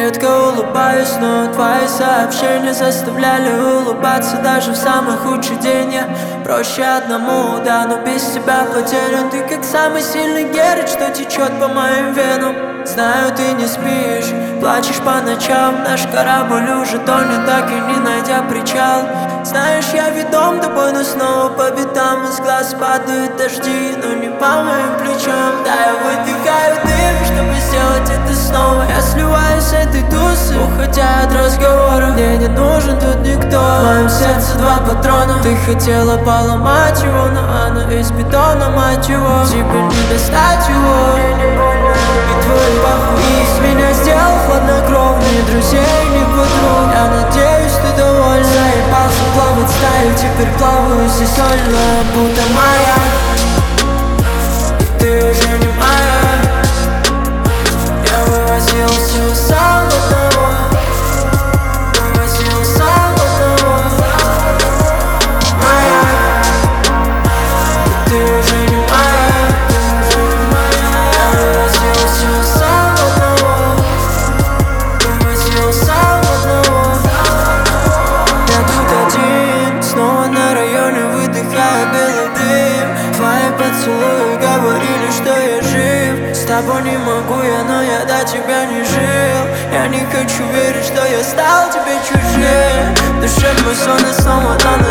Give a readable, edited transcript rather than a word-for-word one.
редко улыбаюсь, но твои сообщения заставляли улыбаться даже в самый худший день. Я проще одному, да, но без тебя потерян. Ты как самый сильный герой, что течет по моим венам. Знаю, ты не спишь, плачешь по ночам. Наш корабль уже тонет, так и не найдя причал. Знаешь, я ведом тобой, но снова по бедам. Из глаз падают дожди, но не по моим плечам. Да, я выдыхаю дым, чтобы сделать это снова. Я сливаюсь с этой тусой, уходя от разговора. Мне не нужен тут никто, в моем сердце два патрона. Ты хотела поломать его, но оно из бетона, мать его. Тебе не достать его, и твой похуй из меня сделал хладнокровный. Друзей не подруг, я надеюсь, ты довольна. Заебался плавать стаю, теперь плаваю здесь сольно, будто моя. И ты уже не моя. Я вывозил все сам одного, вывозил сам одного. Моя. И ты уже не моя. Я вывозил все сам одного, вывозил сам одного. Я тут один, снова на районе выдыхаю белый дым. Твои поцелуи говорили, что я жив. С тобой не могу я, но я до тебя не жил. Я не хочу верить, что я стал тебе чужим. В душе мой сон и снова на